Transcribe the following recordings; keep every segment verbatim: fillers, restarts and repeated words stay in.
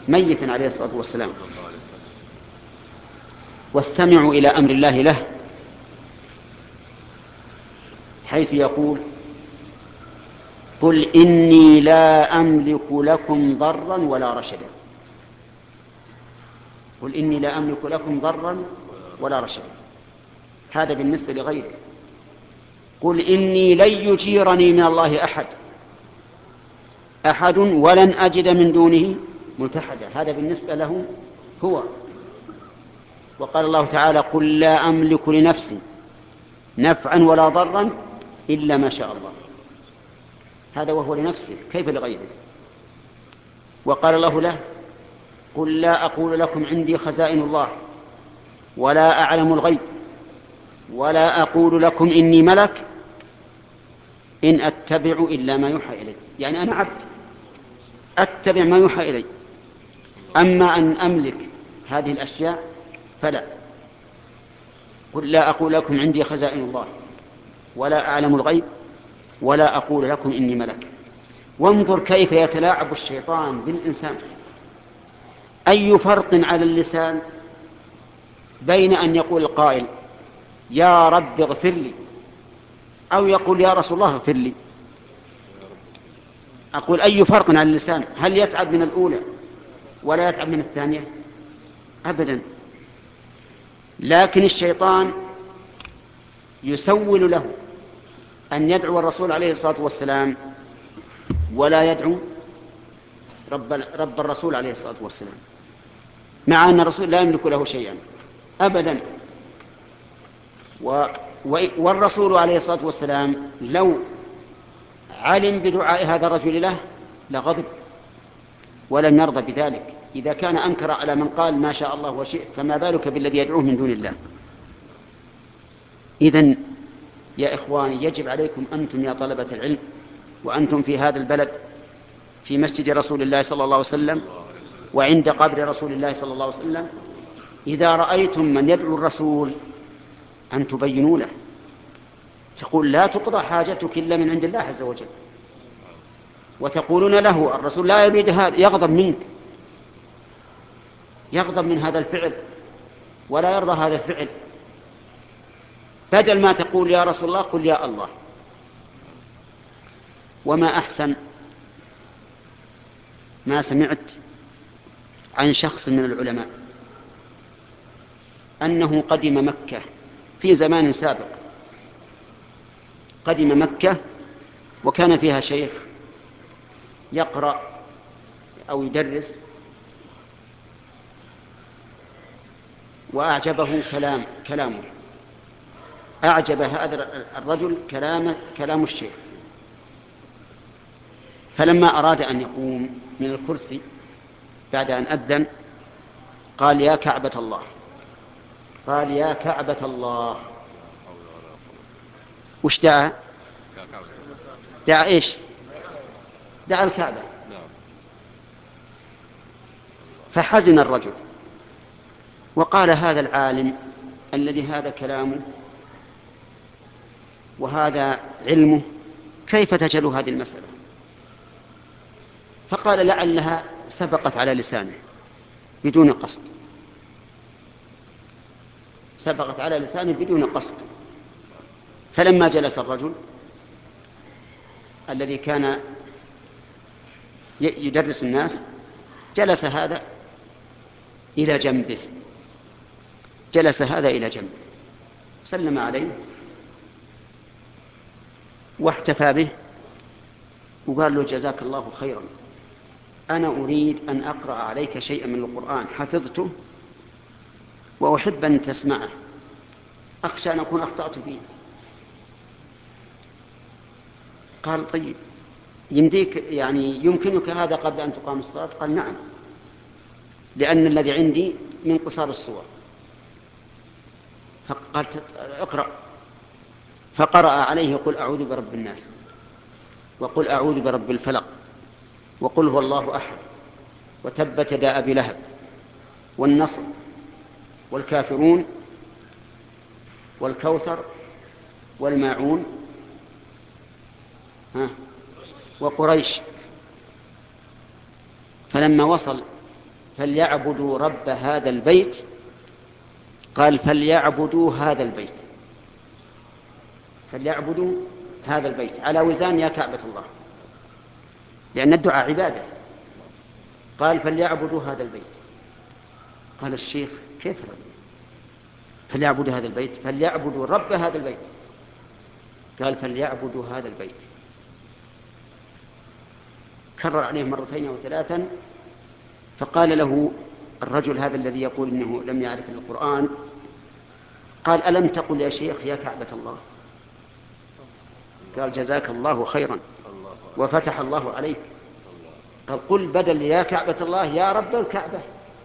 ميتا عليه الصلاة والسلام. واستمعوا إلى أمر الله له، حيث يقول: قل إني لا أملك لكم ضرا ولا رشدا. قل إني لا أملك لكم ضرا ولا رشدا، هذا بالنسبة لغيره. قل إني لن يجيرني من الله أحد أحد ولن أجد من دونه ملتحدا، هذا بالنسبة له هو. وقال الله تعالى: قل لا أملك لنفسي نفعا ولا ضرا إلا ما شاء الله، هذا وهو لنفسه، كيف لغيره؟ وقال الله له: قل لا أقول لكم عندي خزائن الله ولا أعلم الغيب ولا أقول لكم إني ملك إن أتبع إلا ما يوحى إلي، يعني أنا عبد أتبع ما يوحى إلي، أما أن أملك هذه الأشياء فلا. قل لا أقول لكم عندي خزائن الله ولا أعلم الغيب ولا أقول لكم إني ملك. وانظر كيف يتلاعب الشيطان بالإنسان. أي فرق على اللسان بين أن يقول القائل: يا رب اغفر لي، أو يقول: يا رسول الله اغفر لي؟ أقول: أي فرق على اللسان؟ هل يتعب من الأولى ولا يتعب من الثانية؟ أبدا. لكن الشيطان يسول له أن يدعو الرسول عليه الصلاة والسلام ولا يدعو رب, رب الرسول عليه الصلاة والسلام، مع أن الرسول لا يملك له شيئا أبدا. و والرسول عليه الصلاة والسلام لو علم بدعاء هذا الرجل له لغضب ولم يرضى بذلك. إذا كان أنكر على من قال ما شاء الله وشئت، فما بالك بالذي يدعوه من دون الله؟ إذن يا إخواني، يجب عليكم أنتم يا طلبة العلم، وأنتم في هذا البلد في مسجد رسول الله صلى الله عليه وسلم وعند قبر رسول الله صلى الله عليه وسلم، إذا رأيتم من يدعو الرسول أن تبينوا له، تقول: لا تقضى حاجتك إلا من عند الله عز وجل، وتقولون له: الرسول لا يريد هذا، يغضب منك، يغضب من هذا الفعل ولا يرضى هذا الفعل. بدل ما تقول يا رسول الله قل يا الله. وما أحسن ما سمعت عن شخص من العلماء أنه قدم مكة في زمان سابق، قدم مكة وكان فيها شيخ يقرأ أو يدرس، وأعجبه كلام كلامه أعجب هذا الرجل كلام كلام الشيخ. فلما أراد أن يقوم من الكرسي بعد أن أذن قال: يا كعبة الله، قال: يا كعبة الله. وش دعا؟ دعا إيش؟ دعا الكعبة. فحزن الرجل وقال: هذا العالم الذي هذا كلامه وهذا علمه كيف تجهل هذه المسألة؟ فقال: لعلها سبقت على لسانه بدون قصد، سبقت على لسانه بدون قصد. فلما جلس الرجل الذي كان يدرس الناس، جلس هذا إلى جنبه جلس هذا إلى جنبه سلم عليه واحتفى به وقال له: جزاك الله خيرا، أنا أريد أن أقرأ عليك شيئا من القرآن حفظته وأحب أن تسمعه، أخشى أن أكون أخطأت فيه. قال: طيب يمديك يعني يمكنك هذا قبل أن تقام الصلاة؟ قال: نعم، لأن الذي عندي من قصار الصور. فقال: اقرأ. فقرأ عليه: قل أعوذ برب الناس، وقل أعوذ برب الفلق، وقل هو الله أحد، وتبت يدا أبي لهب، والنصر، والكافرون، والكوثر، والماعون، وقريش. فلما وصل فليعبدوا رب هذا البيت، قال فليعبدوا هذا البيت، فليعبدوا هذا البيت على وزان يا كعبة الله، لأن الدعاء عبادة. قال فليعبدوا هذا البيت. قال الشيخ كيف رب؟ فليعبدوا هذا البيت، فليعبدوا رب هذا البيت. قال فليعبدوا هذا البيت. كرر عليه مرتين أو ثلاثا، فقال له الرجل هذا الذي يقول إنه لم يعرف القرآن، قال ألم تقل يا شيخ يا كعبة الله؟ قال جزاك الله خيرا وفتح الله عليك. قال قل بدل يا كعبة الله يا رب الكعبة.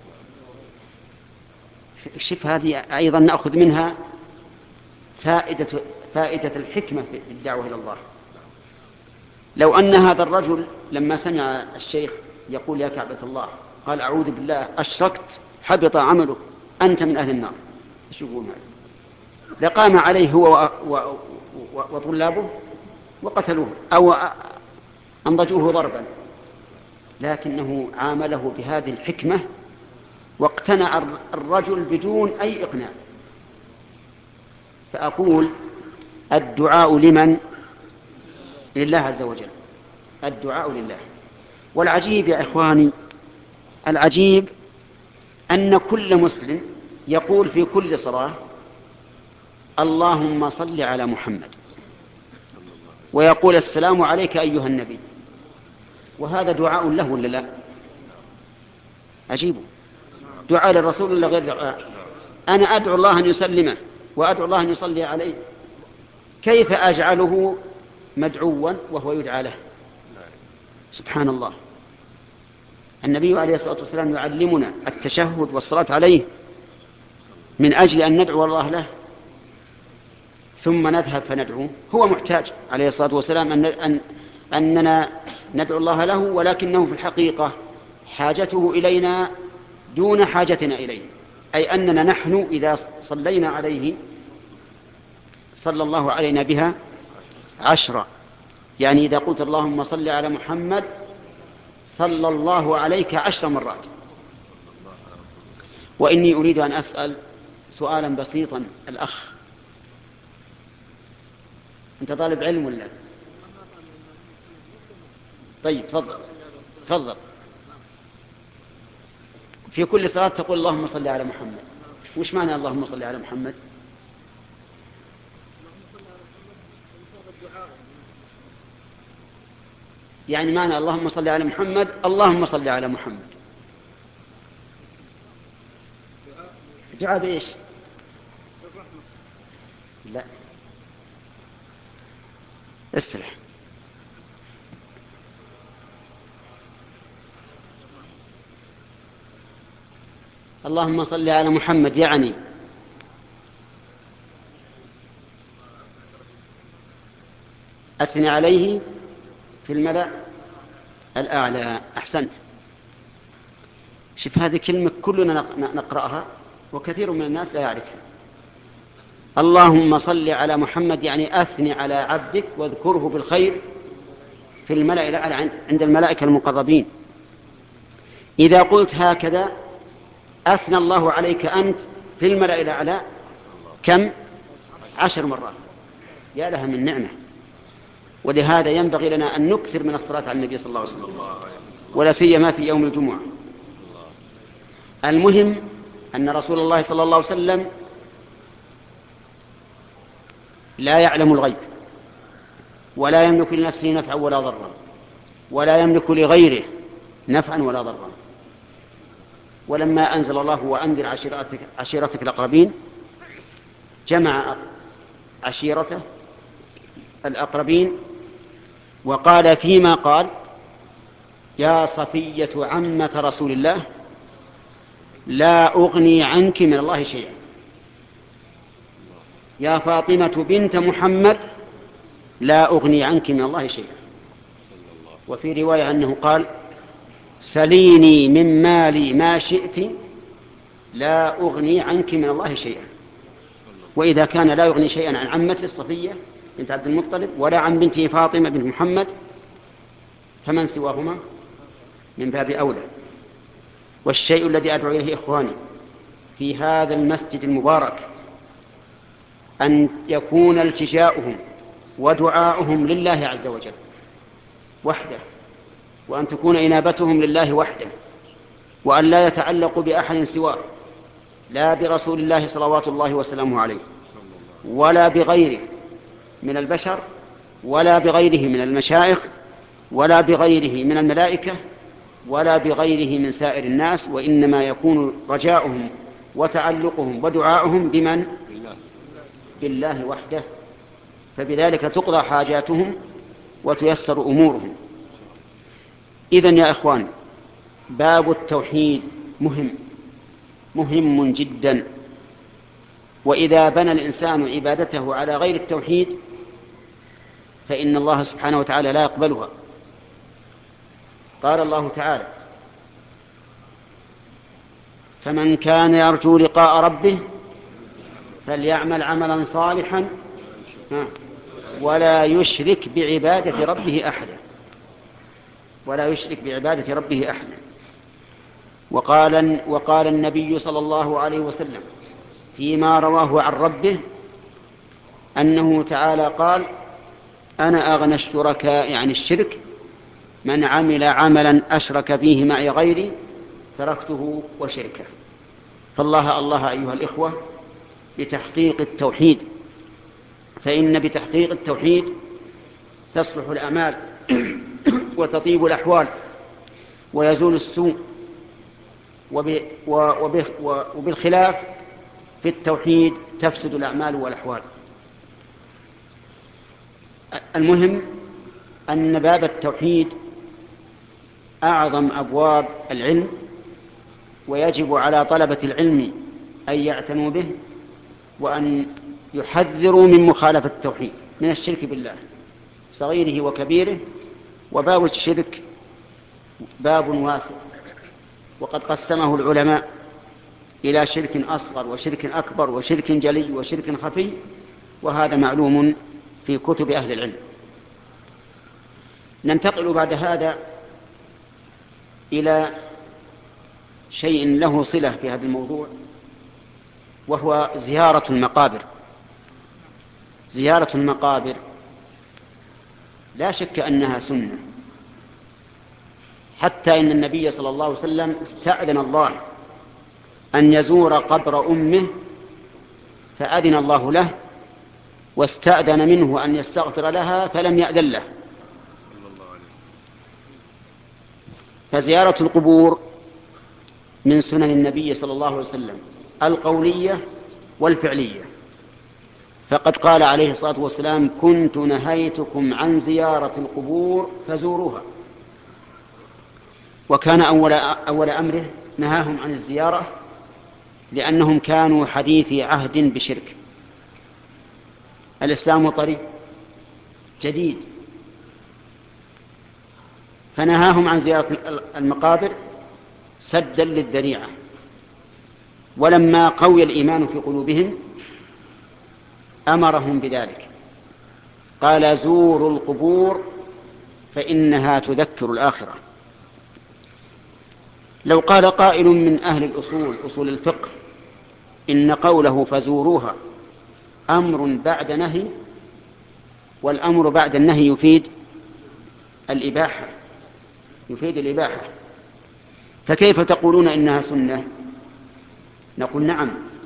شوف هذه أيضا نأخذ منها فائدة, فائدة الحكمة في الدعوة إلى الله. لو أن هذا الرجل لما سمع الشيخ يقول يا كعبة الله قال أعوذ بالله أشركت حبط عملك أنت من أهل النار، ايش يقول معي؟ لقام عليه هو وطلابه وقتلوه أو أنضجوه ضربا، لكنه عامله بهذه الحكمة واقتنع الرجل بدون أي إقناع. فأقول الدعاء لمن؟ لله عز وجل، الدعاء لله. والعجيب يا إخواني، العجيب أن كل مسلم يقول في كل صلاة اللهم صل على محمد، ويقول السلام عليك أيها النبي، وهذا دعاء له ولا لا؟ عجيب، دعاء للرسول ولا غير دعاء؟ أنا أدعو الله أن يسلمه وأدعو الله أن يصلي عليه، كيف أجعله مدعوا وهو يدعى له؟ سبحان الله. النبي عليه الصلاة والسلام يعلمنا التشهد والصلاة عليه من أجل أن ندعو الله له، ثم نذهب فندعوه. هو محتاج عليه الصلاة والسلام أن أن أننا ندعو الله له، ولكنه في الحقيقة حاجته إلينا دون حاجتنا إليه، أي أننا نحن إذا صلينا عليه صلى الله علينا بها عشرة. يعني إذا قلت اللهم صل على محمد صلى الله عليك عشر مرات. وإني أريد أن أسأل سؤالا بسيطا الأخ، أنت طالب علم ولا؟ طيب تفضل تفضل. في كل صلاة تقول اللهم صل على محمد، وش معنى اللهم صل على محمد؟ يعني معنى اللهم صل على محمد اللهم صل على محمد. دعاء بإيش؟ لا استرح. اللهم صل على محمد يعني أثني عليه في الملأ الأعلى. أحسنت. شوف هذه كلمة كلنا نقرأها وكثير من الناس لا يعرفها. اللهم صل على محمد يعني أثني على عبدك واذكره بالخير في الملأ الأعلى عند الملائكة المقربين. إذا قلت هكذا أثنى الله عليك أنت في الملأ الأعلى كم؟ عشر مرات. يا لها من نعمة. ولهذا ينبغي لنا أن نكثر من الصلاة على النبي صلى الله عليه وسلم، ولا سيما في يوم الجمعة. المهم أن رسول الله صلى الله عليه وسلم لا يعلم الغيب، ولا يملك لنفسه نفعا ولا ضرا، ولا يملك لغيره نفعا ولا ضرا. ولما أنزل الله وأنذر عشيرتك, عشيرتك الأقربين جمع عشيرته الأقربين وقال فيما قال يا صفية عمة رسول الله لا أغني عنك من الله شيئا، يا فاطمة بنت محمد لا أغني عنك من الله شيئا. وفي رواية أنه قال سليني من مالي ما شئت لا أغني عنك من الله شيئا. وإذا كان لا يغني شيئا عن عمته الصفية بنت عبد المطلب ولا عن بنته فاطمة بنت محمد فمن سواهما من باب أولى. والشيء الذي أدعو إليه إخواني في هذا المسجد المبارك أن يكون التجاؤهم ودعاؤهم لله عز وجل وحده، وأن تكون إنابتهم لله وحده، وأن لا يتعلقوا بأحد سواه، لا برسول الله صلوات الله وسلامه عليه ولا بغيره من البشر ولا بغيره من المشايخ ولا بغيره من الملائكة ولا بغيره من سائر الناس، وإنما يكون رجاؤهم وتعلقهم ودعاؤهم بمن؟ بالله وحده. فبذلك تقضى حاجاتهم وتيسر أمورهم. إذن يا إخوان، باب التوحيد مهم مهم جدا، وإذا بنى الإنسان عبادته على غير التوحيد فإن الله سبحانه وتعالى لا يقبلها. قال الله تعالى: فمن كان يرجو لقاء ربه فليعمل عملا صالحا ولا يشرك بعبادة ربه أحدا ولا يشرك بعبادة ربه أحدا. وقال, وقال النبي صلى الله عليه وسلم فيما رواه عن ربه أنه تعالى قال: أنا أغنى الشركاء عن الشرك، من عمل عملا أشرك فيه معي غيري تركته وشركه. فالله الله أيها الإخوة بتحقيق التوحيد، فإن بتحقيق التوحيد تصلح الأعمال وتطيب الأحوال ويزول السوء، وبالخلاف في التوحيد تفسد الأعمال والأحوال. المهم أن باب التوحيد أعظم أبواب العلم، ويجب على طلبة العلم أن يعتنوا به وأن يحذروا من مخالفة التوحيد من الشرك بالله صغيره وكبيره. وباب الشرك باب واسع، وقد قسمه العلماء إلى شرك أصغر وشرك أكبر وشرك جلي وشرك خفي، وهذا معلوم في كتب أهل العلم. ننتقل بعد هذا إلى شيء له صلة في هذا الموضوع، وهو زيارة المقابر. زيارة المقابر لا شك أنها سنة، حتى إن النبي صلى الله عليه وسلم استأذن الله أن يزور قبر أمه فأذن الله له، واستأذن منه أن يستغفر لها فلم يأذن له. فزيارة القبور من سنن النبي صلى الله عليه وسلم القولية والفعلية، فقد قال عليه الصلاة والسلام: كنت نهيتكم عن زيارة القبور فزوروها. وكان أول, أول أمره نهاهم عن الزيارة لأنهم كانوا حديثي عهد بشرك. الإسلام طريق جديد، فنهاهم عن زيارة المقابر سدا للذريعة. ولما قوي الإيمان في قلوبهم أمرهم بذلك، قال: زوروا القبور فإنها تذكر الآخرة. لو قال قائل من أهل الأصول أصول الفقه إن قوله فزوروها أمر بعد نهي، والأمر بعد النهي يفيد الإباحة يفيد الإباحة فكيف تقولون إنها سنة؟ نقول: نعم،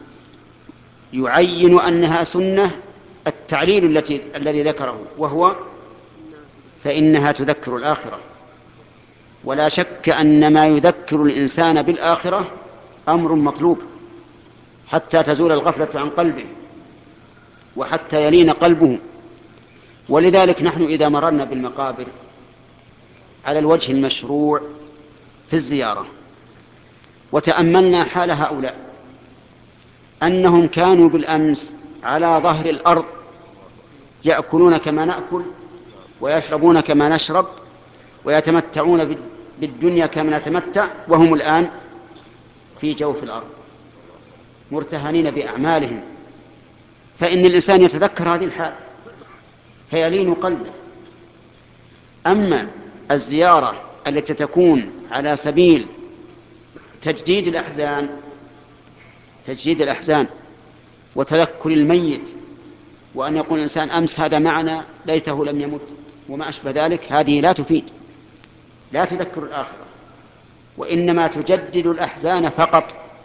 يعين أنها سنة التعليل التي الذي ذكره، وهو فإنها تذكر الآخرة. ولا شك أن ما يذكر الإنسان بالآخرة أمر مطلوب حتى تزول الغفلة عن قلبه وحتى يلين قلبه. ولذلك نحن إذا مررنا بالمقابر على الوجه المشروع في الزيارة وتأملنا حال هؤلاء أنهم كانوا بالأمس على ظهر الأرض يأكلون كما نأكل ويشربون كما نشرب ويتمتعون بالدنيا كما نتمتع، وهم الآن في جوف الأرض مرتهنين بأعمالهم. فإن الإنسان يتذكر هذه الحال فيلين قلبه. أما الزيارة التي تكون على سبيل تجديد الأحزان تجديد الأحزان وتذكر الميت، وأن يقول الإنسان أمس هذا معنا ليته لم يمت وما أشبه ذلك، هذه لا تفيد، لا تذكر الآخرة، وإنما تجدد الأحزان فقط.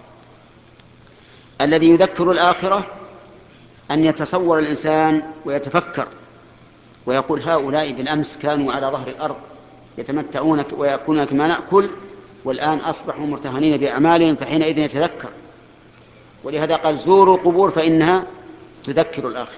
الذي يذكر الآخرة أن يتصور الإنسان ويتفكر ويقول هؤلاء بالأمس كانوا على ظهر الأرض يتمتعون ويأكلون كما نأكل، والآن أصبحوا مرتهنين بأعمالهم، فحينئذ يتذكر. ولهذا قال زوروا قبور فإنها تذكر الآخرة.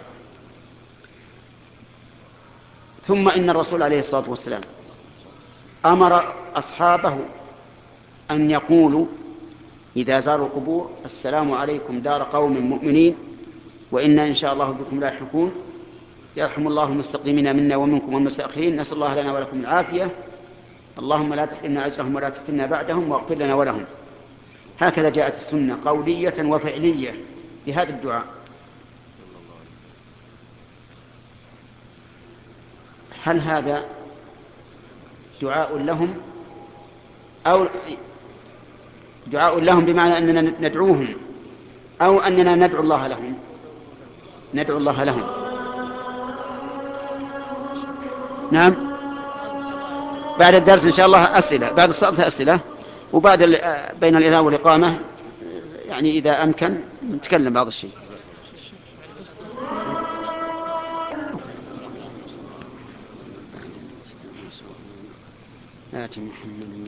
ثم إن الرسول عليه الصلاة والسلام أمر أصحابه أن يقولوا إذا زاروا القبور السلام عليكم دار قوم مؤمنين وإنا إن شاء الله بكم لاحقون، يرحم الله المستقدمين منا ومنكم والمستأخرين، نسأل الله لنا ولكم العافية، اللهم لا تحرمنا أجرهم ولا تفتنا بعدهم واغفر لنا ولهم. هكذا جاءت السنة قولية وفعلية بهذا الدعاء. هل هذا دعاء لهم أو دعاء لهم بمعنى أننا ندعوهم أو أننا ندعو الله لهم؟ ندعو الله لهم. نعم، بعد الدرس إن شاء الله أسئلة، بعد الصلاة أسئلة، وبعد بين الإذان والإقامة يعني إذا أمكن نتكلم بعض الشيء. آتي محمد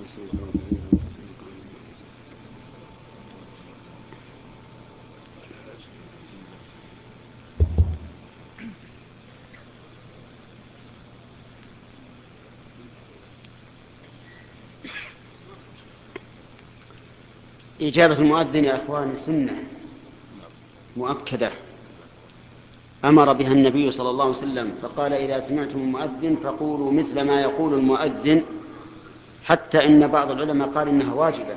إجابة المؤذن يا أخواني سنة مؤكدة أمر بها النبي صلى الله عليه وسلم، فقال إذا سمعتم المؤذن فقولوا مثل ما يقول المؤذن، حتى إن بعض العلماء قال إنها واجبة،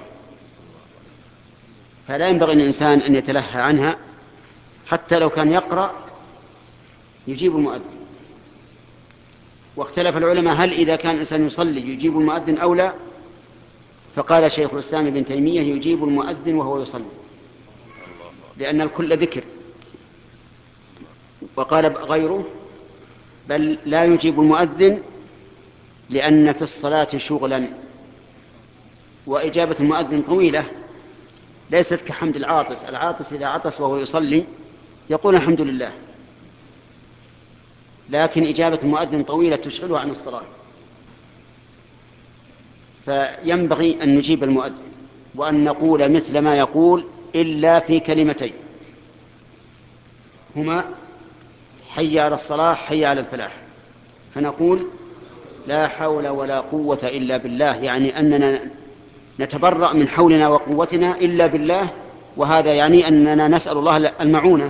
فلا ينبغي الإنسان أن يتلهى عنها، حتى لو كان يقرأ يجيب المؤذن. واختلف العلماء هل إذا كان الإنسان يصلي يجيب المؤذن أو لا، فقال شيخ الإسلام ابن تيمية يجيب المؤذن وهو يصلي لأن الكل ذكر. وقال غيره بل لا يجيب المؤذن لأن في الصلاة شغلا، وإجابة المؤذن طويلة ليست كحمد العاطس، العاطس إذا عطس وهو يصلي يقول الحمد لله، لكن إجابة المؤذن طويلة تشغله عن الصلاة، فينبغي أن نجيب المؤذن وأن نقول مثل ما يقول إلا في كلمتين هما حي على الصلاة حي على الفلاح، فنقول لا حول ولا قوة إلا بالله، يعني أننا نتبرأ من حولنا وقوتنا إلا بالله، وهذا يعني أننا نسأل الله المعونة.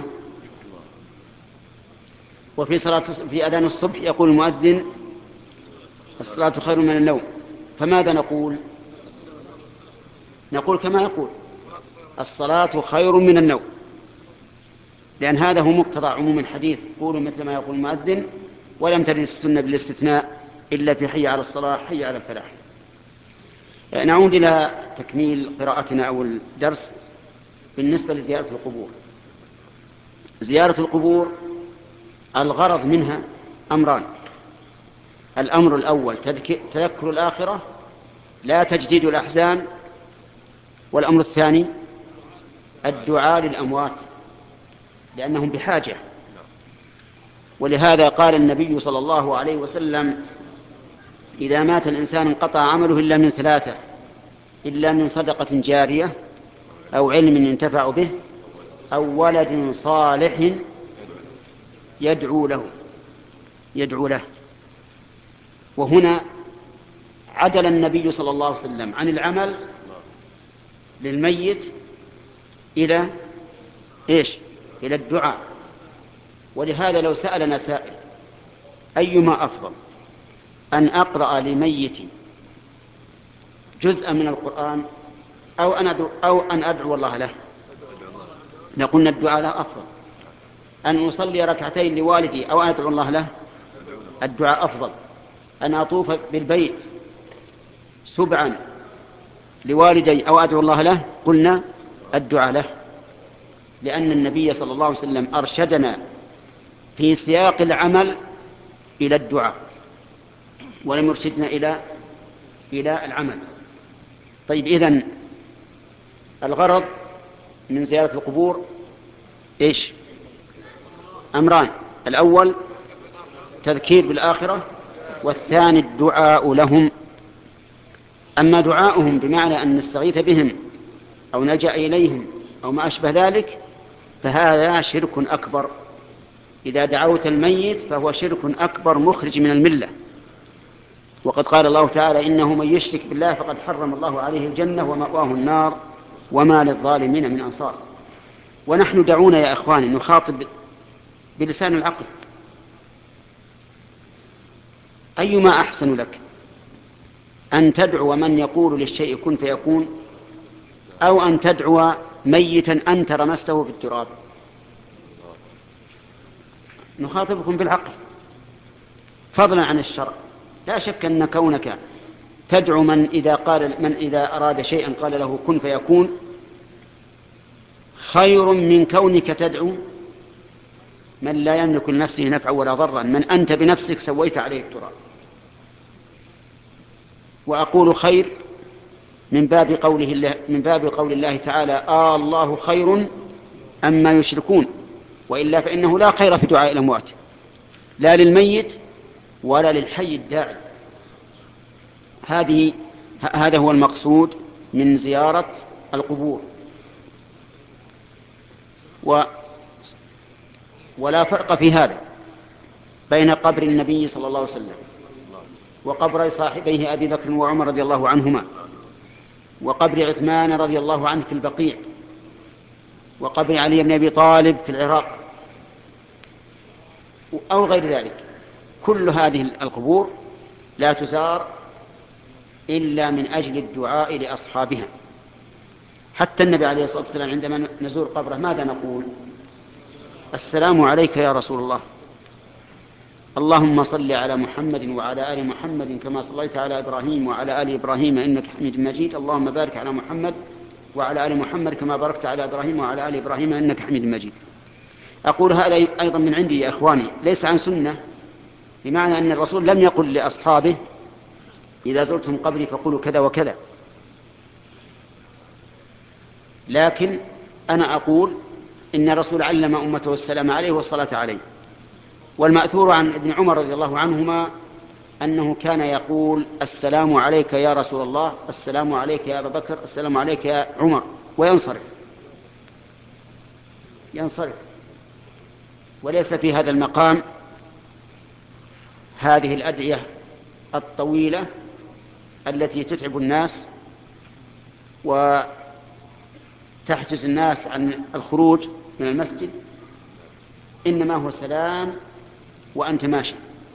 وفي صلاة في أذان الصبح يقول المؤذن الصلاة خير من النوم، فماذا نقول؟ نقول كما يقول الصلاة خير من النوم، لأن هذا هو مقتضى عموم الحديث قولوا مثل ما يقول المؤذن، ولم ترد السنة بالاستثناء إلا في حي على الصلاة حي على الفلاح. نعود إلى تكميل قراءتنا أو الدرس. بالنسبة لزيارة القبور، زيارة القبور الغرض منها أمران: الأمر الأول تذكر الآخرة لا تجديد الأحزان، والأمر الثاني الدعاء للأموات لأنهم بحاجة. ولهذا قال النبي صلى الله عليه وسلم إذا مات الإنسان انقطع عمله إلا من ثلاثة: إلا من صدقة جارية أو علم ينتفع به أو ولد صالح يدعو له يدعو له وهنا عدل النبي صلى الله عليه وسلم عن العمل للميت إلى إيش؟ إلى الدعاء. ولهذا لو سألنا سائل أيما أفضل، أن أقرأ لميتي جزءا من القرآن أو أن أدعو, أو أن أدعو الله له، نقول الدعاء له أفضل. أن أصلي ركعتين لوالدي أو أن أدعو الله له، الدعاء أفضل. أن أطوف بالبيت سبعا لوالدي أو أدعو الله له، قلنا الدعاء له، لأن النبي صلى الله عليه وسلم أرشدنا في سياق العمل إلى الدعاء، ولم يرشدنا إلى إلى العمل. طيب، إذن الغرض من زيارة القبور إيش؟ أمران: الأول تذكير بالآخرة، والثاني الدعاء لهم. أما دعاؤهم بمعنى أن نستغيث بهم أو نلجأ إليهم أو ما أشبه ذلك فهذا شرك أكبر. إذا دعوت الميت فهو شرك أكبر مخرج من الملة، وقد قال الله تعالى: إنه من يشرك بالله فقد حرم الله عليه الجنة ومأواه النار وما للظالمين من أنصار. ونحن دعونا يا إخواني نخاطب بلسان العقل. أيما أحسن لك، أن تدعو من يقول للشيء كن فيكون، أو أن تدعو ميتا أنت رمسته في التراب؟ نخاطبكم بالعقل فضلا عن الشرع. لا شك أن كونك تدعو من إذا, قال من إذا أراد شيئا قال له كن فيكون خير من كونك تدعو من لا يملك لنفسه نفعا ولا ضرا، من أنت بنفسك سويت عليه التراب. وأقول خير من باب قوله الله من باب قول الله تعالى: آه الله خير أما يشركون. وإلا فإنه لا خير في دعاء الأموات، لا للميت ولا للحي الداعي. هذه هذا هو المقصود من زيارة القبور. و ولا فرق في هذا بين قبر النبي صلى الله عليه وسلم وقبر صاحبيه أبي بكر وعمر رضي الله عنهما، وقبر عثمان رضي الله عنه في البقيع، وقبر علي بن أبي طالب في العراق، أو غير ذلك. كل هذه القبور لا تزار إلا من أجل الدعاء لأصحابها. حتى النبي عليه الصلاة والسلام عندما نزور قبره ماذا نقول؟ السلام عليك يا رسول الله، اللهم صل على محمد وعلى آل محمد كما صليت على إبراهيم وعلى آل إبراهيم إنك حميد مجيد، اللهم بارك على محمد وعلى آل محمد كما باركت على إبراهيم وعلى آل إبراهيم إنك حميد مجيد. أقول هذا أيضا من عندي يا إخواني، ليس عن سنة، بمعنى أن الرسول لم يقل لأصحابه إذا زرتم قبري فقولوا كذا وكذا، لكن أنا أقول إن الرسول علم أمته السلام عليه والصلاة عليه. والمأثور عن ابن عمر رضي الله عنهما أنه كان يقول: السلام عليك يا رسول الله، السلام عليك يا أبا بكر، السلام عليك يا عمر، وينصرف ينصرف وليس في هذا المقام هذه الأدعية الطويلة التي تتعب الناس وتحجز الناس عن الخروج من المسجد، إنما هو سلام وأنت ماشي،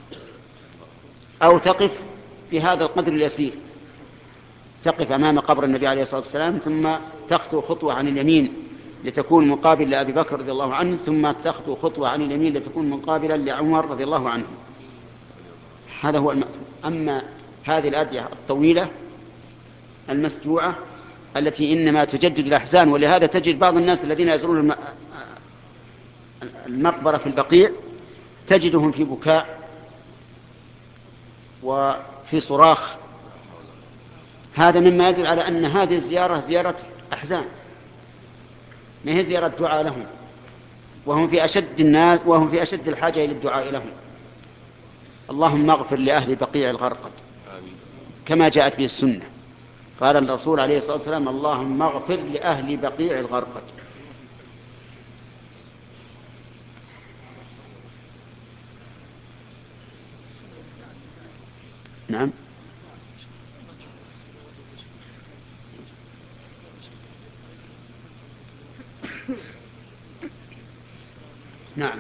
أو تقف في هذا القدر اليسير، تقف أمام قبر النبي عليه الصلاة والسلام ثم تخطو خطوة عن اليمين لتكون مقابل لأبي بكر رضي الله عنه، ثم تخطو خطوة عن اليمين لتكون مقابلا لعمر رضي الله عنه. هذا هو المأثور. أما هذه الأدعية الطويلة المسجوعة التي إنما تجدد الأحزان، ولهذا تجد بعض الناس الذين يزورون المقبرة في البقيع تجدهم في بكاء وفي صراخ، هذا مما يدل على أن هذه الزيارة زيارة أحزان، ما هي زيارة دعاء لهم، وهم في أشد الناس وهم في أشد الحاجة إلى الدعاء لهم. اللهم اغفر لأهل بقيع الغرقد كما جاءت به السنة، قال الرسول عليه الصلاة والسلام: اللهم اغفر لأهل بقيع الغرقد. نعم. نعم،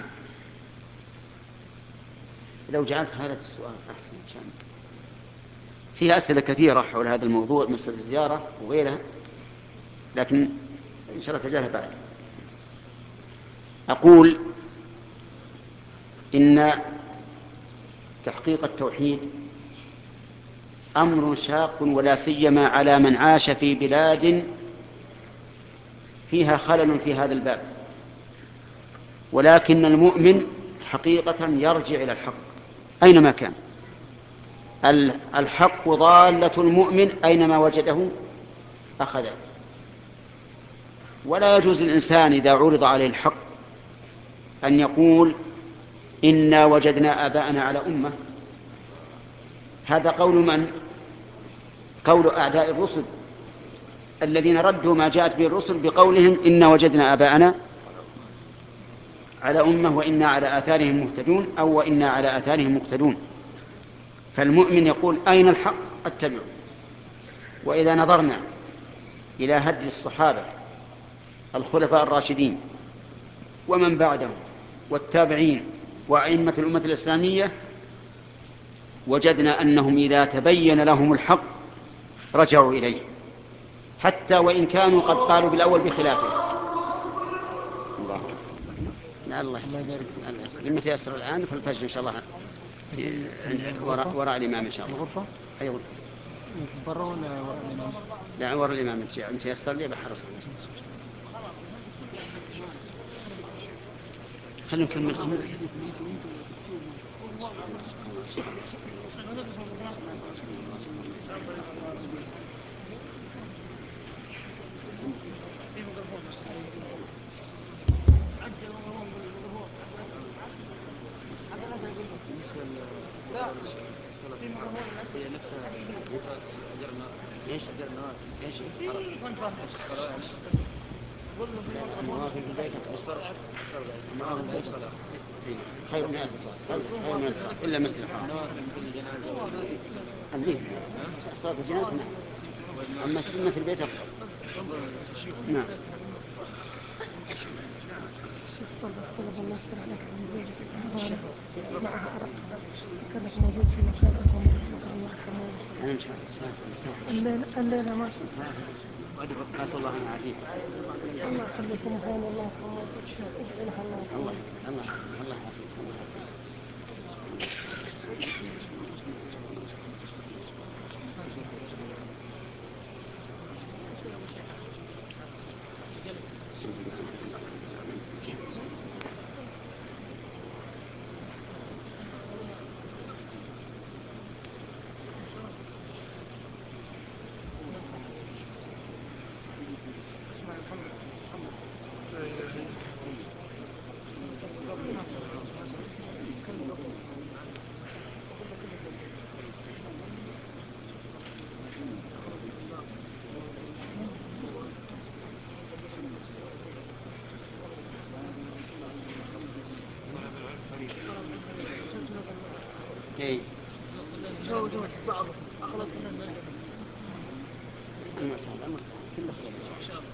لو جعلت هذا في السؤال أحسن إن شاء الله. فيها أسئلة كثيرة حول هذا الموضوع، مسألة الزيارة وغيرها، لكن إن شاء الله تجاهل بعد. أقول إن تحقيق التوحيد أمر شاق ولا سيما على من عاش في بلاد فيها خلل في هذا الباب. ولكن المؤمن حقيقة يرجع إلى الحق أينما كان. الحق ضالة المؤمن أينما وجده أخذه. ولا يجوز للإنسان إذا عرض عليه الحق أن يقول إنا وجدنا آباءنا على أمة. هذا قول من؟ قول أعداء الرسل الذين ردوا ما جاءت به الرسل بقولهم إنا وجدنا آباءنا على أمة وإنا على آثارهم مهتدون أو وإنا على آثارهم مقتدون. فالمؤمن يقول أين الحق أتبعه. وإذا نظرنا إلى هدي الصحابة الخلفاء الراشدين ومن بعدهم والتابعين وأئمة الأمة الإسلامية وجدنا أنهم إذا تبين لهم الحق رجعوا إليه حتى وإن كانوا قد قالوا بالأول بخلافه. الله لعل الله يسر لما تيسر الآن فالفجر إن شاء الله وراء, وراء الإمام إن شاء الله. الغرفة؟ أي غرفة؟ برا ولا وراء الإمام؟ لا وراء الإمام إن تيسر لي بحرص. خلينا نكمل. ايش اجرنا ايش المواقف البيت خير من ألف صلاة خير من ألف صلاة إلا مسجد الحرام. البيت صلاة الجنازة نعم، أما السنة في البيت أفضل. نعم. طلب الله يستر عليك من زوجتك معها أرق كانت موجود في مكانكم الليلة الليلة ما أسأل الله أن يعافيك. الله يخليكم هون الله يخليكم ادعي لها الله الله الله الله يعافيك. اي جو جو بعض خلاص المسألة المسألة كله خير إن شاء الله.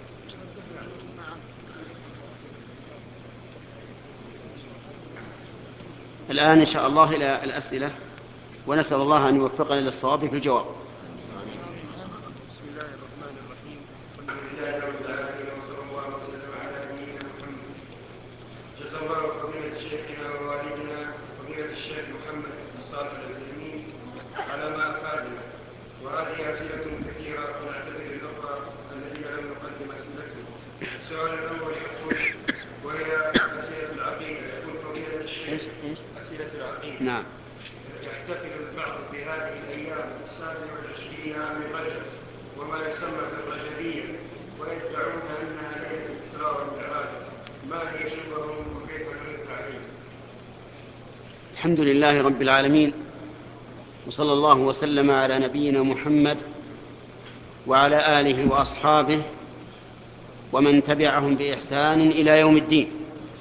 الآن إن شاء الله إلى الأسئلة ونسأل الله أن يوفقنا للصواب في الجواب. بسم الله الرحمن الرحيم. الحمد لله رب العالمين وصلى الله وسلم على نبينا محمد. جزا الله فضيلة شيخنا ووالدنا فضيلة الشيخ محمد بن صالح العثيمين على ما أفادنا. وهذه أسئلة كثيرة ونعتذر الأخرى الذين لم نقدم أسئلتهم. السؤال الأول يقول وهي أسئلة العقيدة. يقول فضيلة الشيخ أسئلة العقيدة. نعم. يحتفل البعض في هذه الأيام السابع والعشرين من رجب وما يسمى بالرجبية ويدعون أنها ليلة الإسراء والمعراج. ما هي شبههم وكيف نرد عليهم؟ الحمد لله رب العالمين وصلى الله وسلم على نبينا محمد وعلى آله وأصحابه ومن تبعهم بإحسان إلى يوم الدين.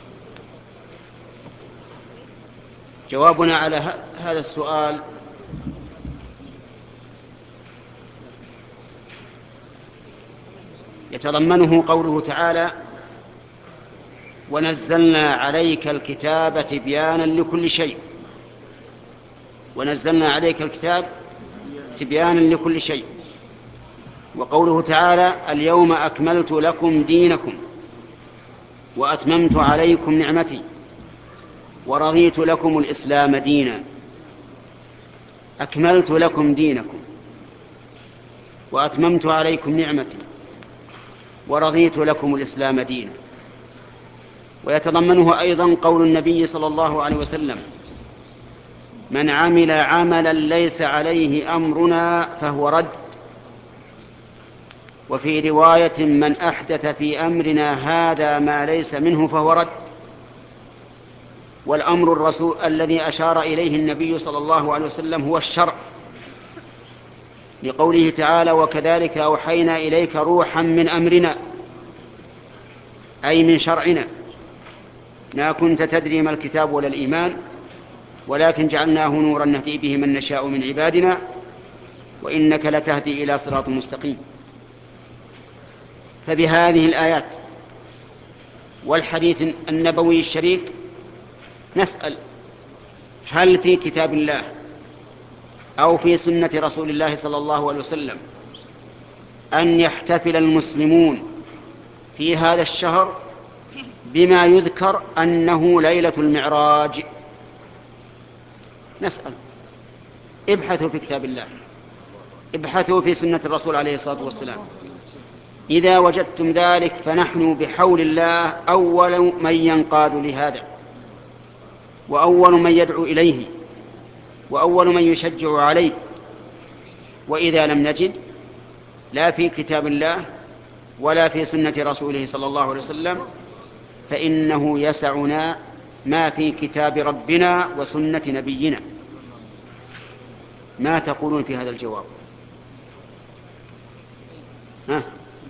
جوابنا على هذا السؤال يتضمنه قوله تعالى ونزلنا عليك الكتاب تبيانا لكل شيء. ونزلنا عليك الكتاب تبيانا لكل شيء. وقوله تعالى اليوم أكملت لكم دينكم وأتممت عليكم نعمتي ورضيت لكم الإسلام دينا. أكملت لكم دينكم وأتممت عليكم نعمتي ورضيت لكم الإسلام دينا. ويتضمنه أيضا قول النبي صلى الله عليه وسلم: من عمل عملا ليس عليه أمرنا فهو رد. وفي رواية: من أحدث في أمرنا هذا ما ليس منه فهو رد. والأمر الرسول الذي أشار إليه النبي صلى الله عليه وسلم هو الشرع، لقوله تعالى: وكذلك أوحينا إليك روحا من أمرنا، أي من شرعنا، ما كنت تدري ما الكتاب ولا الإيمان ولكن جعلناه نورا نهدي به من نشاء من عبادنا وإنك لتهدي إلى صراط مستقيم. فبهذه الآيات والحديث النبوي الشريف نسأل: هل في كتاب الله أو في سنة رسول الله صلى الله عليه وسلم أن يحتفل المسلمون في هذا الشهر بما يذكر أنه ليلة المعراج؟ نسأل. ابحثوا في كتاب الله، ابحثوا في سنة الرسول عليه الصلاة والسلام. إذا وجدتم ذلك فنحن بحول الله أول من ينقاد لهذا، وأول من يدعو إليه، وأول من يشجع عليه. وإذا لم نجد لا في كتاب الله ولا في سنة رسوله صلى الله عليه وسلم فإنه يسعنا ما في كتاب ربنا وسنة نبينا. ما تقولون في هذا الجواب؟ ها؟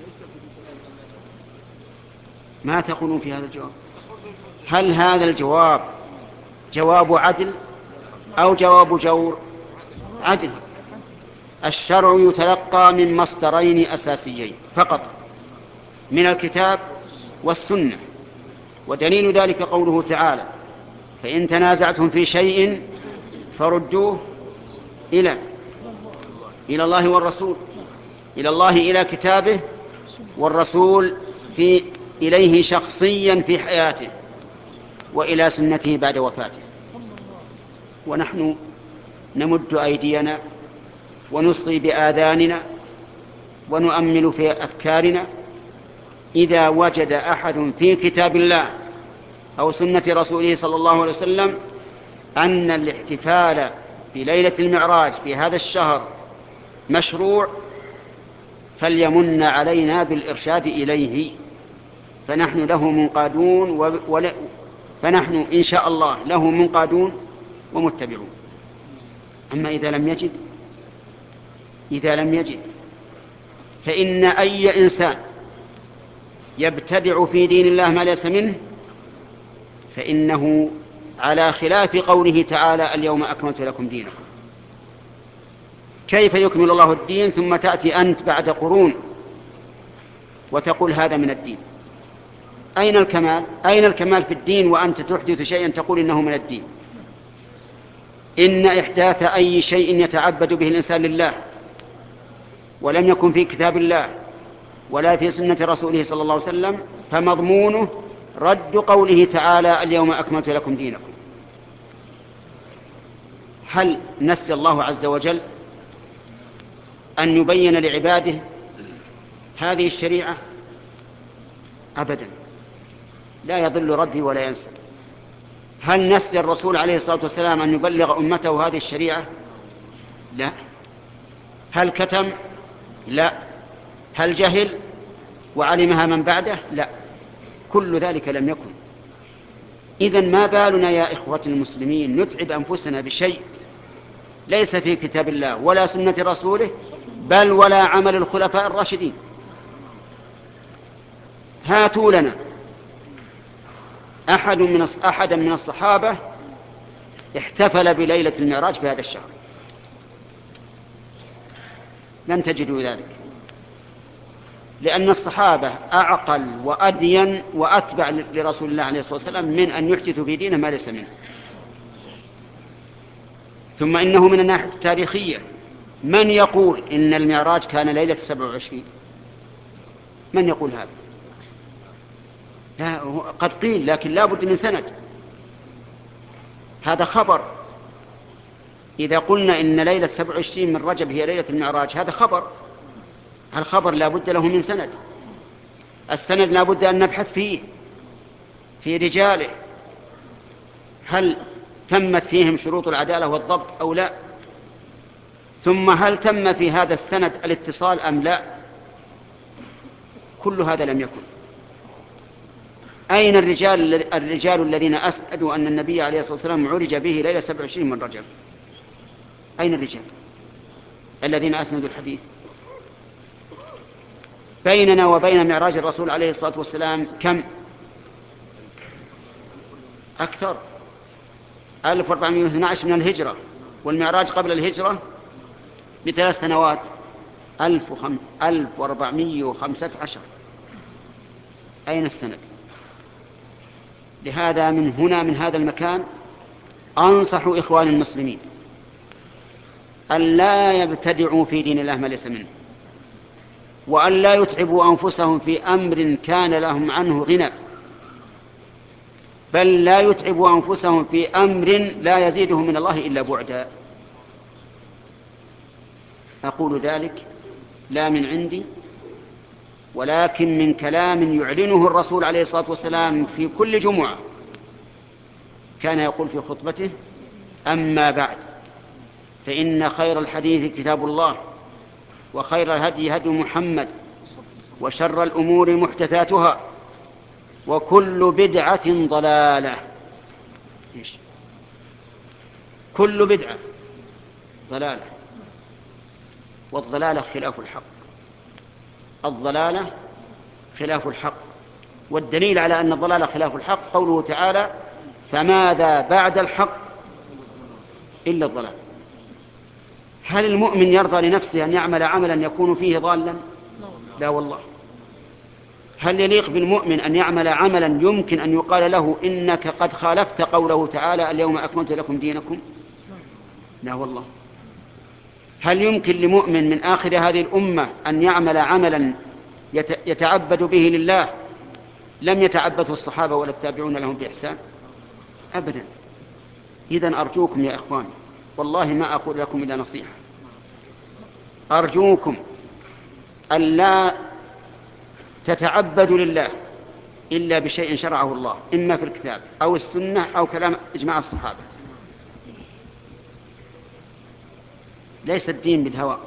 ما تقولون في هذا الجواب؟ هل هذا الجواب جواب عدل أو جواب جور؟ عدل. الشرع يتلقى من مصدرين أساسيين فقط، من الكتاب والسنة. ودليل ذلك قوله تعالى: فإن تنازعتم في شيء فردوه إلى إلى الله والرسول، إلى الله إلى كتابه، والرسول في إليه شخصيا في حياته، وإلى سنته بعد وفاته. ونحن نمد أيدينا ونصغي بآذاننا ونؤمل في أفكارنا إذا وجد أحد في كتاب الله أو سنة رسوله صلى الله عليه وسلم أن الاحتفال بليلة المعراج في هذا الشهر مشروع فليمن علينا بالإرشاد إليه، فنحن له منقادون و... فنحن إن شاء الله له منقادون ومتبعون. أما إذا لم يجد إذا لم يجد فإن أي إنسان يبتدع في دين الله ما ليس منه فإنه على خلاف قوله تعالى: اليوم أكملت لكم دينكم. كيف يكمل الله الدين ثم تأتي أنت بعد قرون وتقول هذا من الدين؟ أين الكمال؟ أين الكمال في الدين وأنت تحدث شيئا تقول إنه من الدين؟ إن إحداث أي شيء يتعبد به الإنسان لله ولم يكن في كتاب الله ولا في سنة رسوله صلى الله عليه وسلم فمضمونه رد قوله تعالى: اليوم أكملت لكم دينكم. هل نسي الله عز وجل أن يبين لعباده هذه الشريعة؟ أبدا، لا يضل ربي ولا ينسى. هل نسي الرسول عليه الصلاة والسلام أن يبلغ أمته هذه الشريعة؟ لا. هل كتم؟ لا. هل جهل وعلمها من بعده؟ لا، كل ذلك لم يكن. إذن ما بالنا يا إخوة المسلمين نتعب أنفسنا بشيء ليس في كتاب الله ولا سنة رسوله بل ولا عمل الخلفاء الراشدين؟ هاتوا لنا أحد من أحدا من الصحابة احتفل بليلة المعراج في هذا الشهر، لن تجدوا ذلك، لأن الصحابة أعقل وأدين وأتبع لرسول الله عليه الصلاة والسلام من أن يحدثوا في دينه ما ليس منه. ثم إنه من الناحية التاريخية من يقول إن المعراج كان ليلة سبع وعشرين؟ من يقول هذا؟ لا، قد قيل لكن لا بد من سند. هذا خبر. إذا قلنا إن ليلة سبع وعشرين من رجب هي ليلة المعراج هذا خبر، الخبر لا بد له من سند، السند لا بد أن نبحث فيه في رجاله هل تمت فيهم شروط العدالة والضبط أو لا، ثم هل تم في هذا السند الاتصال أم لا. كل هذا لم يكن. أين الرجال, الرجال الذين أسندوا أن النبي عليه الصلاة والسلام عرج به ليلة سبع وعشرين من رجب؟ أين الرجال الذين أسندوا الحديث؟ بيننا وبين معراج الرسول عليه الصلاة والسلام كم؟ أكثر، ألف وأربعمائة واثني عشر من الهجرة، والمعراج قبل الهجرة بثلاث سنوات ألف وأربعمائة وخمسة عشر. أين السند؟ لهذا من هنا من هذا المكان أنصح إخوان المسلمين أن لا يبتدعوا في دين الله ما ليس منه، وأن لا يتعبوا أنفسهم في أمر كان لهم عنه غنى، بل لا يتعبوا أنفسهم في أمر لا يزيدهم من الله إلا بعدا. أقول ذلك لا من عندي، ولكن من كلام يعلنه الرسول عليه الصلاة والسلام في كل جمعة. كان يقول في خطبته: أما بعد، فإن خير الحديث كتاب الله، وخير الهدي هدي محمد، وشر الأمور محدثاتها، وكل بدعة ضلالة. كل بدعة ضلالة، والضلالة خلاف الحق. الضلالة خلاف الحق، والدليل على أن الضلالة خلاف الحق قوله تعالى: فماذا بعد الحق إلا الضلال. هل المؤمن يرضى لنفسه أن يعمل عملا يكون فيه ضالا؟ لا والله. هل يليق بالمؤمن أن يعمل عملا يمكن أن يقال له إنك قد خالفت قوله تعالى: اليوم أكملت لكم دينكم؟ لا والله. هل يمكن لمؤمن من آخر هذه الأمة أن يعمل عملا يتعبد به لله لم يتعبده الصحابة ولا التابعون لهم بإحسان؟ أبدا. إذن أرجوكم يا إخواني، والله ما أقول لكم إلا نصيحة، أرجوكم أن لا تتعبدوا لله إلا بشيء شرعه الله، إما في الكتاب أو السنة أو كلام إجماع الصحابة. ليس الدين بالهوى،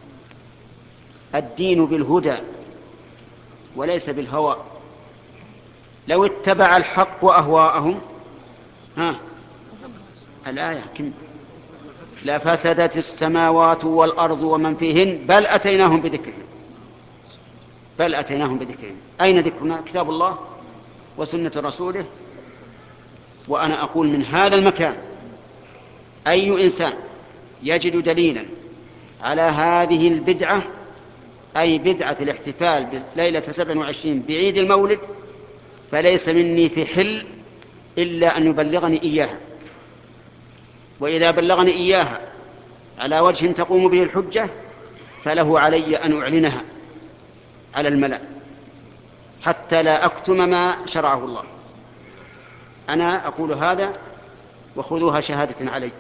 الدين بالهدى وليس بالهوى. لو اتبع الحق أهواءهم، ها الآية كم؟ لفسدت السماوات والأرض ومن فيهن بل أتيناهم بذكرهم. بل أتيناهم بذكرهم. أين ذكرنا؟ كتاب الله وسنة رسوله. وأنا أقول من هذا المكان: أي إنسان يجد دليلا على هذه البدعة، أي بدعة الاحتفال بليلة سبع وعشرين بعيد المولد، فليس مني في حل إلا أن يبلغني إياها، وإذا بلغني إياها على وجه تقوم به الحجة فله علي أن أعلنها على الملأ حتى لا أكتم ما شرعه الله. أنا أقول هذا وخذوها شهادة علي.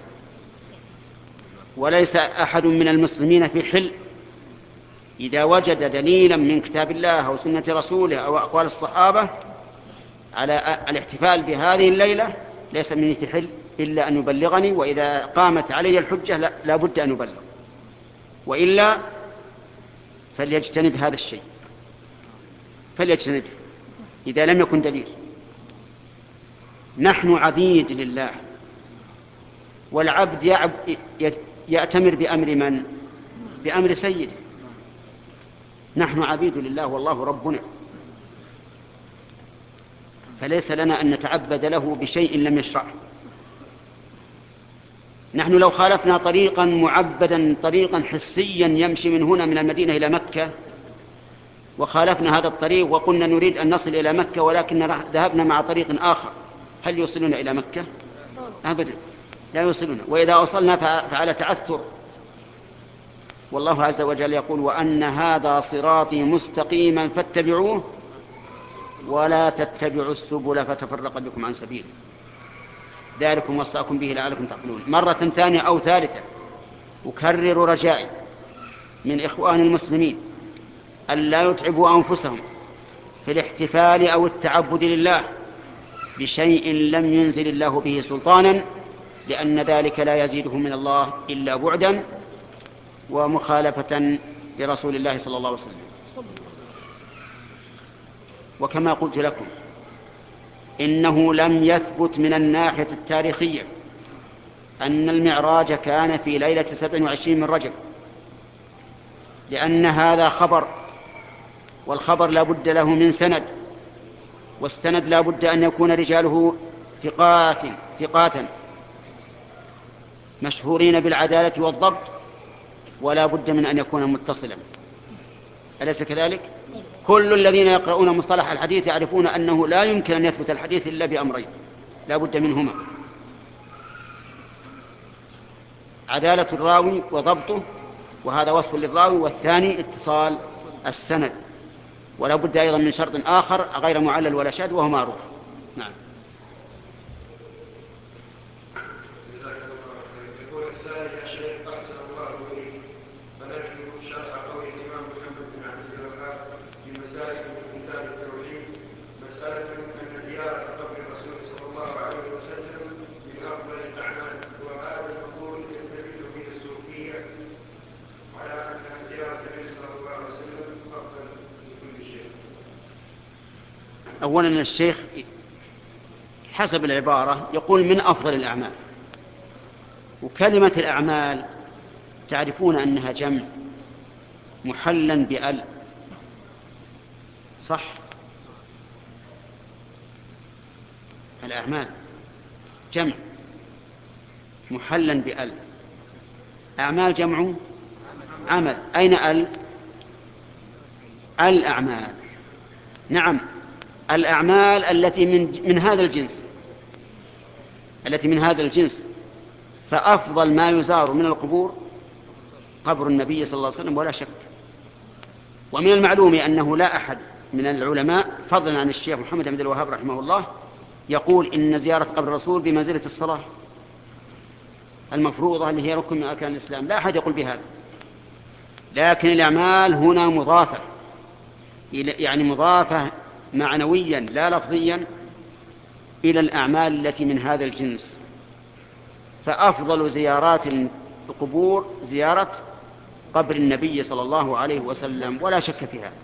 وليس أحد من المسلمين في حل إذا وجد دليلا من كتاب الله أو سنة رسوله أو أقوال الصحابة على الاحتفال بهذه الليلة، ليس مني في حل إلا أن يبلغني، وإذا قامت علي الحجة لا, لا بد أن يبلغ، وإلا فليجتنب هذا الشيء، فليجتنب إذا لم يكن دليل. نحن عبيد لله، والعبد يعب يأتمر بأمر من؟ بأمر سيده. نحن عبيد لله والله ربنا، فليس لنا أن نتعبد له بشيء لم يشرعه. نحن لو خالفنا طريقا معبدا، طريقا حسيا يمشي من هنا من المدينة إلى مكة، وخالفنا هذا الطريق وقلنا نريد أن نصل إلى مكة ولكن ذهبنا مع طريق آخر، هل يوصلنا إلى مكة؟ أبدا لا يوصلنا. وإذا وصلنا فعلى تعثر. والله عز وجل يقول: وأن هذا صراطي مستقيما فاتبعوه ولا تتبعوا السبل فتفرق بكم عن سبيله ذلكم وصاكم به لعلكم تعقلون. مرة ثانية أو ثالثة أكرر رجائي من إخوان المسلمين أن لا يتعبوا أنفسهم في الاحتفال أو التعبد لله بشيء لم ينزل الله به سلطانا، لأن ذلك لا يزيدهم من الله إلا بعدا ومخالفة لرسول الله صلى الله عليه وسلم. وكما قلت لكم إنه لم يثبت من الناحية التاريخية أن المعراج كان في ليلة سبع وعشرين من رجب، لأن هذا خبر، والخبر لا بد له من سند، والسند لا بد أن يكون رجاله ثقات ثقاتا مشهورين بالعدالة والضبط، ولا بد من أن يكون متصلا. أليس كذلك؟ كل الذين يقرؤون مصطلح الحديث يعرفون أنه لا يمكن أن يثبت الحديث إلا بأمرين لا بد منهما: عدالة الراوي وضبطه، وهذا وصف للراوي، والثاني اتصال السند، ولا بد أيضا من شرط آخر غير معلل ولا شاذ وهو معروف. نعم. يقول السائل يا شيخ أحسن الله إليك، فنرجو شرح قول الإمام محمد بن عبد الوهاب في مسائل من كتاب التوحيد مسألة أن زيارة قبر الرسول صلى الله عليه وسلم من أفضل الأعمال، وهذا القول يستدل به الصوفية على أن زيارة النبي صلى الله عليه وسلم أفضل من كل شيء. أولا الشيخ حسب العبارة يقول من أفضل الأعمال، وكلمة الأعمال تعرفون أنها جمع محلا بأل، صح؟ الأعمال جمع محلا بأل، أعمال جمع عمل. أين أل؟ الأعمال. نعم، الأعمال التي من, من هذا الجنس التي من هذا الجنس فأفضل ما يزار من القبور قبر النبي صلى الله عليه وسلم ولا شك. ومن المعلوم أنه لا أحد من العلماء فضلا عن الشيخ محمد بن عبد الوهاب رحمه الله يقول إن زيارة قبر الرسول بمنزلة الصلاة المفروضة اللي هي ركن من أركان الإسلام، لا أحد يقول بهذا. لكن الأعمال هنا مضافة، يعني مضافة معنويا لا لفظيا إلى الأعمال التي من هذا الجنس، فأفضل زيارات القبور زيارة قبر النبي صلى الله عليه وسلم ولا شك في هذا،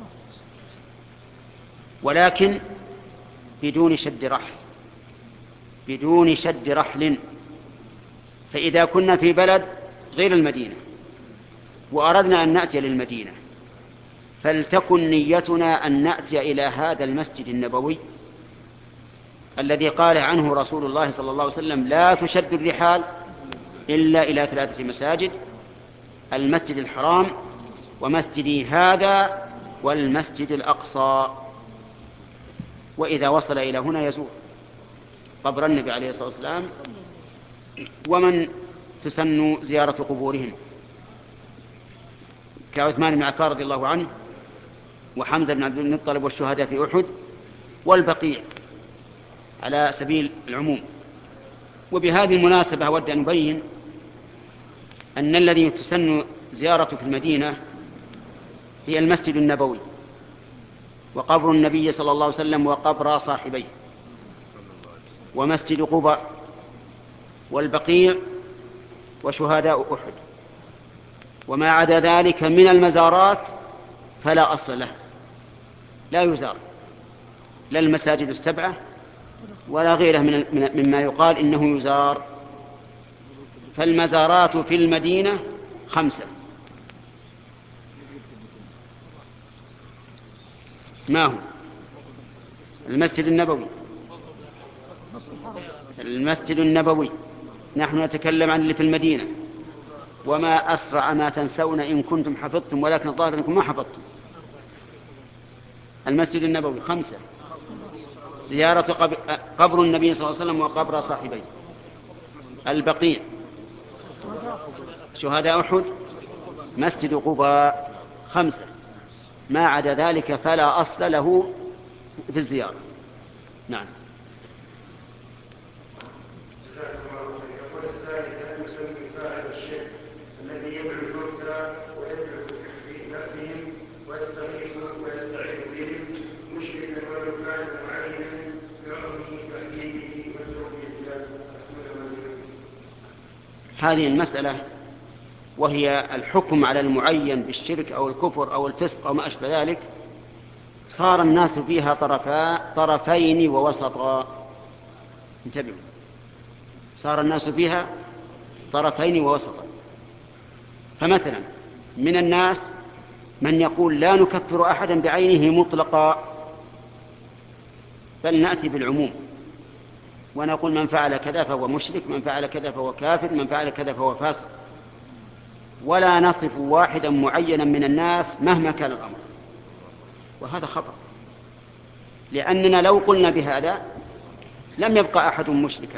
ولكن بدون شد رحل بدون شد رحل فإذا كنا في بلد غير المدينة وأردنا أن نأتي للمدينة فلتكن نيتنا أن نأتي إلى هذا المسجد النبوي الذي قال عنه رسول الله صلى الله عليه وسلم لا تشد الرحال إلا إلى ثلاثة مساجد: المسجد الحرام ومسجدي هذا والمسجد الأقصى. وإذا وصل إلى هنا يزور قبر النبي عليه الصلاة والسلام ومن تسن زيارة قبورهم كعثمان بن عفان رضي الله عنه وحمزة بن عبد المطلب والشهداء في أحد والبقيع على سبيل العموم. وبهذه المناسبة أود أن نبين أن الذي تسن زيارته في المدينة هي المسجد النبوي وقبر النبي صلى الله عليه وسلم وقبر صاحبيه ومسجد قباء والبقيع وشهداء أحد، وما عدا ذلك من المزارات فلا أصل له، لا يزار لا المساجد السبعة ولا غيره من مما يقال إنه يزار. فالمزارات في المدينة خمسة: ما هو؟ المسجد النبوي المسجد النبوي نحن نتكلم عن اللي في المدينة، وما أسرع ما تنسون إن كنتم حفظتم، ولكن الظاهر أنكم ما حفظتم. المسجد النبوي خمسة: زيارة قبر النبي صلى الله عليه وسلم وقبر صاحبيه، البقيع، شهداء أحد، مسجد قباء. خمسة، ما عدا ذلك فلا أصل له في الزيارة. نعم. يقول السائل هل يسمي فاعل الشرك الذي يدعو الموتى ويدعو في نفسهم ويستغيث هذه المسألة وهي الحكم على المعين بالشرك أو الكفر أو الفسق أو ما أشبه ذلك، صار الناس فيها طرفا طرفين ووسطا. انتبهوا، صار الناس فيها طرفين ووسطا. فمثلا من الناس من يقول لا نكفر أحدا بعينه مطلقا، بل نأتي بالعموم ونقول من فعل كذا فهو مشرك، من فعل كذا فهو كافر، من فعل كذا فهو فاسق، ولا نصف واحدا معينا من الناس مهما كان الأمر. وهذا خطأ، لأننا لو قلنا بهذا لم يبقى أحد مشركا،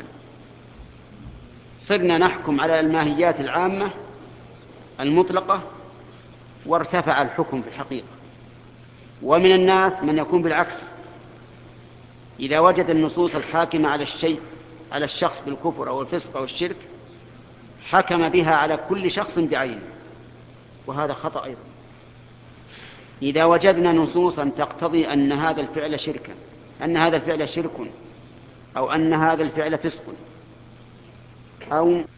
صرنا نحكم على الماهيات العامة المطلقة وارتفع الحكم في الحقيقة. ومن الناس من يكون بالعكس، إذا وجد النصوص الحاكمة على الشيء على الشخص بالكفر أو الفسق أو الشرك حكم بها على كل شخص بعينه، وهذا خطأ أيضا. إذا وجدنا نصوصا تقتضي أن هذا الفعل شركا أن هذا الفعل شرك أو أن هذا الفعل فسق أو